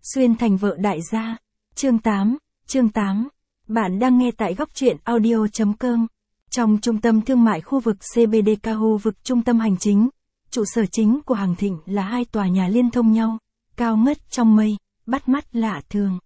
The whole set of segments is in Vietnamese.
Xuyên thành vợ đại gia. Chương 8. Bạn đang nghe tại góc truyện audio.com. Trong trung tâm thương mại khu vực CBD khu vực trung tâm hành chính, trụ sở chính của Hằng Thịnh là hai tòa nhà liên thông nhau, cao ngất trong mây, bắt mắt lạ thường.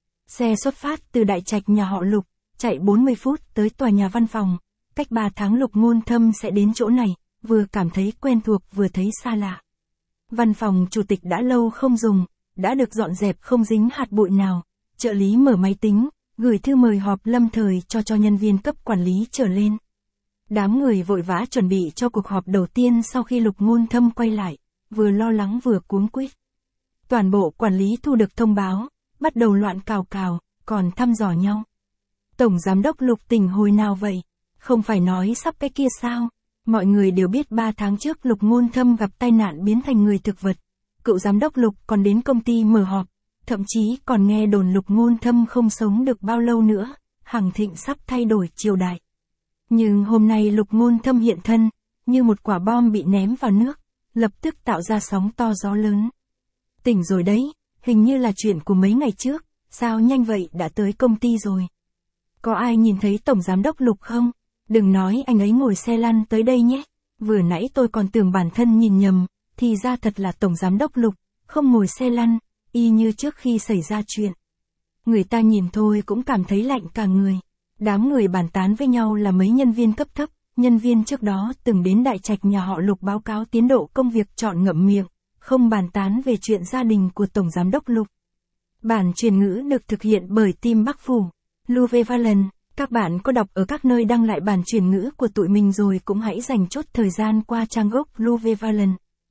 Xe xuất phát từ đại trạch nhà họ Lục, chạy 40 phút tới tòa nhà văn phòng. Cách 3 tháng Lục Ngôn Thâm sẽ đến chỗ này, vừa cảm thấy quen thuộc vừa thấy xa lạ. Văn phòng chủ tịch đã lâu không dùng, đã được dọn dẹp không dính hạt bụi nào. Trợ lý mở máy tính, gửi thư mời họp lâm thời cho nhân viên cấp quản lý trở lên. Đám người vội vã chuẩn bị cho cuộc họp đầu tiên sau khi Lục Ngôn Thâm quay lại, vừa lo lắng vừa cuống quýt. Toàn bộ quản lý thu được thông báo, bắt đầu loạn cào, còn thăm dò nhau. Tổng giám đốc Lục tỉnh hồi nào vậy? Không phải nói sắp cái kia sao? Mọi người đều biết 3 tháng trước Lục Ngôn Thâm gặp tai nạn biến thành người thực vật. Cựu giám đốc Lục còn đến công ty mở họp, thậm chí còn nghe đồn Lục Ngôn Thâm không sống được bao lâu nữa, Hằng Thịnh sắp thay đổi triều đại. Nhưng hôm nay Lục Ngôn Thâm hiện thân, như một quả bom bị ném vào nước, lập tức tạo ra sóng to gió lớn. Tỉnh rồi đấy, hình như là chuyện của mấy ngày trước, sao nhanh vậy đã tới công ty rồi. Có ai nhìn thấy Tổng Giám đốc Lục không? Đừng nói anh ấy ngồi xe lăn tới đây nhé, vừa nãy tôi còn tưởng bản thân nhìn nhầm, thì ra thật là Tổng Giám đốc Lục, không ngồi xe lăn, y như trước khi xảy ra chuyện. Người ta nhìn thôi cũng cảm thấy lạnh cả người. Đám người bàn tán với nhau là mấy nhân viên cấp thấp, nhân viên trước đó từng đến đại trạch nhà họ Lục báo cáo tiến độ công việc chọn ngậm miệng, không bàn tán về chuyện gia đình của Tổng Giám đốc Lục. Bản truyền ngữ được thực hiện bởi team Bắc Phủ, Luvevalent. Các bạn có đọc ở các nơi đăng lại bản truyền ngữ của tụi mình rồi cũng hãy dành chút thời gian qua trang gốc Luvevalent.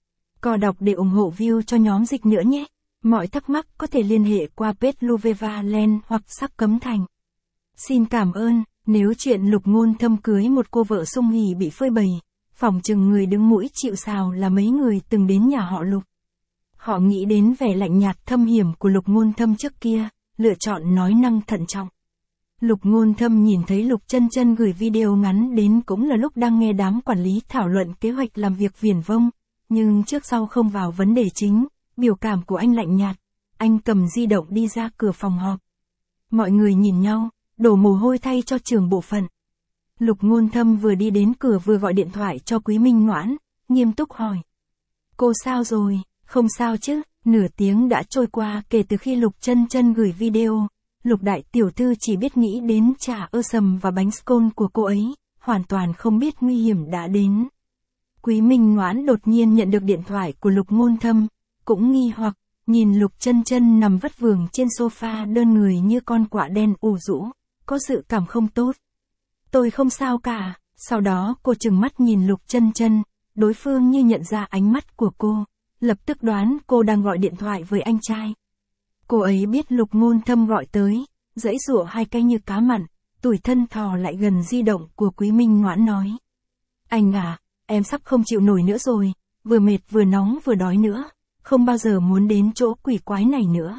Có đọc để ủng hộ view cho nhóm dịch nữa nhé. Mọi thắc mắc có thể liên hệ qua page Luvevalent hoặc Sắc Cấm Thành. Xin cảm ơn. Nếu chuyện Lục Ngôn Thâm cưới một cô vợ sung hỉ bị phơi bày, phỏng chừng người đứng mũi chịu sào là mấy người từng đến nhà họ Lục. Họ nghĩ đến vẻ lạnh nhạt thâm hiểm của Lục Ngôn Thâm trước kia, lựa chọn nói năng thận trọng. Lục Ngôn Thâm nhìn thấy Lục Chân Chân gửi video ngắn đến cũng là lúc đang nghe đám quản lý thảo luận kế hoạch làm việc viển vông, nhưng trước sau không vào vấn đề chính, biểu cảm của anh lạnh nhạt. Anh cầm di động đi ra cửa phòng họp. Mọi người nhìn nhau, đổ mồ hôi thay cho trưởng bộ phận. Lục Ngôn Thâm vừa đi đến cửa vừa gọi điện thoại cho Quý Minh Ngoãn, nghiêm túc hỏi. Cô sao rồi? Không sao chứ? Nửa tiếng đã trôi qua kể từ khi Lục Chân Chân gửi video. Lục đại tiểu thư chỉ biết nghĩ đến trà ơ sầm và bánh scone của cô ấy, hoàn toàn không biết nguy hiểm đã đến. Quý Minh Ngoãn đột nhiên nhận được điện thoại của Lục Ngôn Thâm, cũng nghi hoặc, nhìn Lục Chân Chân nằm vất vưởng trên sofa đơn người như con quạ đen ủ rũ, có sự cảm không tốt. Tôi không sao cả. Sau đó cô trừng mắt nhìn Lục Chân Chân, đối phương như nhận ra ánh mắt của cô, lập tức đoán cô đang gọi điện thoại với anh trai. Cô ấy biết Lục Ngôn Thâm gọi tới, giãy giụa hai cái như cá mặn, tủi thân thò lại gần di động của Quý Minh Ngoãn nói. Anh à, em sắp không chịu nổi nữa rồi, vừa mệt vừa nóng vừa đói nữa, không bao giờ muốn đến chỗ quỷ quái này nữa.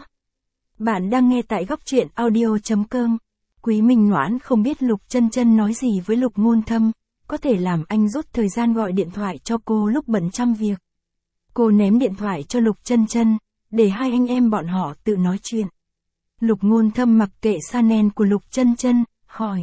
Bạn đang nghe tại góc truyện audio.com. Quý Minh Ngoãn không biết Lục Chân Chân nói gì với Lục Ngôn Thâm, có thể làm anh rút thời gian gọi điện thoại cho cô lúc bận trăm việc. Cô ném điện thoại cho Lục Chân Chân, để hai anh em bọn họ tự nói chuyện. Lục Ngôn Thâm mặc kệ sa nen của Lục Chân Chân, hỏi.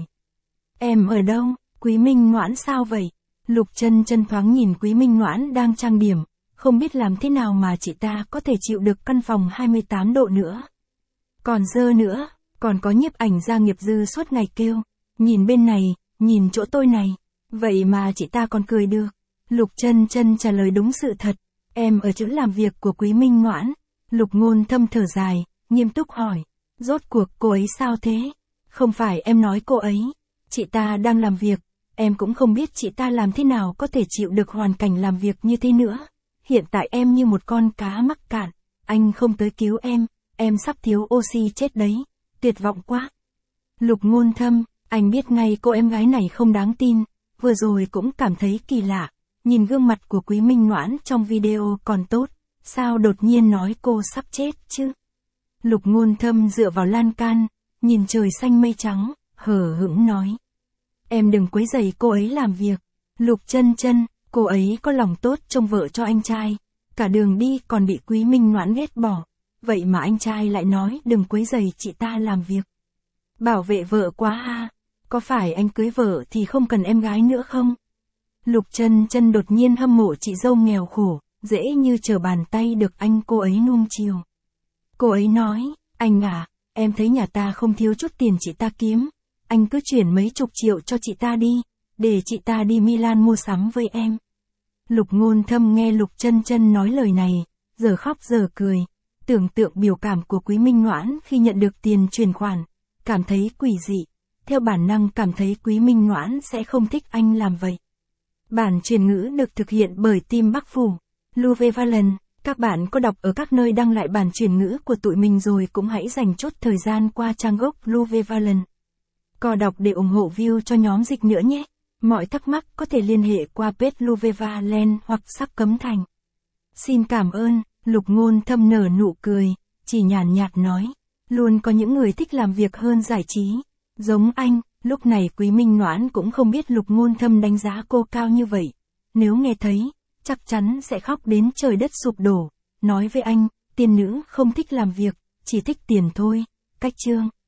Em ở đâu? Quý Minh Ngoãn sao vậy? Lục Chân Chân thoáng nhìn Quý Minh Ngoãn đang trang điểm, không biết làm thế nào mà chị ta có thể chịu được căn phòng 28 độ nữa. Còn dơ nữa, còn có nhiếp ảnh gia Nghiệp Dư suốt ngày kêu, nhìn bên này, nhìn chỗ tôi này, vậy mà chị ta còn cười được. Lục Chân Chân trả lời đúng sự thật, em ở chỗ làm việc của Quý Minh Ngoãn. Lục Ngôn Thâm thở dài, nghiêm túc hỏi, rốt cuộc cô ấy sao thế? Không phải em nói cô ấy, chị ta đang làm việc, em cũng không biết chị ta làm thế nào có thể chịu được hoàn cảnh làm việc như thế nữa. Hiện tại em như một con cá mắc cạn, anh không tới cứu em sắp thiếu oxy chết đấy, tuyệt vọng quá. Lục Ngôn Thâm, anh biết ngay cô em gái này không đáng tin, vừa rồi cũng cảm thấy kỳ lạ, nhìn gương mặt của Quý Minh Ngoãn trong video còn tốt, sao đột nhiên nói cô sắp chết chứ? Lục Ngôn Thâm dựa vào lan can, nhìn trời xanh mây trắng, hờ hững nói. Em đừng quấy rầy cô ấy làm việc. Lục Chân Chân, cô ấy có lòng tốt trông vợ cho anh trai, cả đường đi còn bị Quý Minh Ngoãn ghét bỏ. vậy mà anh trai lại nói đừng quấy rầy chị ta làm việc. Bảo vệ vợ quá ha, có phải anh cưới vợ thì không cần em gái nữa không? Lục Chân Chân đột nhiên hâm mộ chị dâu nghèo khổ, dễ như trở bàn tay được anh cô ấy nuông chiều. Cô ấy nói, anh à, em thấy nhà ta không thiếu chút tiền chị ta kiếm, anh cứ chuyển mấy chục triệu cho chị ta đi, để chị ta đi Milan mua sắm với em. Lục Ngôn Thâm nghe Lục Chân Chân nói lời này, giờ khóc giờ cười, tưởng tượng biểu cảm của Quý Minh Noãn khi nhận được tiền chuyển khoản, cảm thấy quỷ dị, theo bản năng cảm thấy Quý Minh Noãn sẽ không thích anh làm vậy. Bản truyền ngữ được thực hiện bởi team Bắc Phủ, Louve Valen. Các bạn có đọc ở các nơi đăng lại bản truyền ngữ của tụi mình rồi cũng hãy dành chút thời gian qua trang gốc Louve Valen. Cò đọc để ủng hộ view cho nhóm dịch nữa nhé. Mọi thắc mắc có thể liên hệ qua page Louve Valen hoặc Sắc Cấm Thành. Xin cảm ơn, Lục Ngôn Thâm nở nụ cười, chỉ nhàn nhạt nói. Luôn có những người thích làm việc hơn giải trí. Giống anh, lúc này Quý Minh Noãn cũng không biết Lục Ngôn Thâm đánh giá cô cao như vậy. Nếu nghe thấy, chắc chắn sẽ khóc đến trời đất sụp đổ. Nói với anh, tiên nữ không thích làm việc, chỉ thích tiền thôi. Cách chương.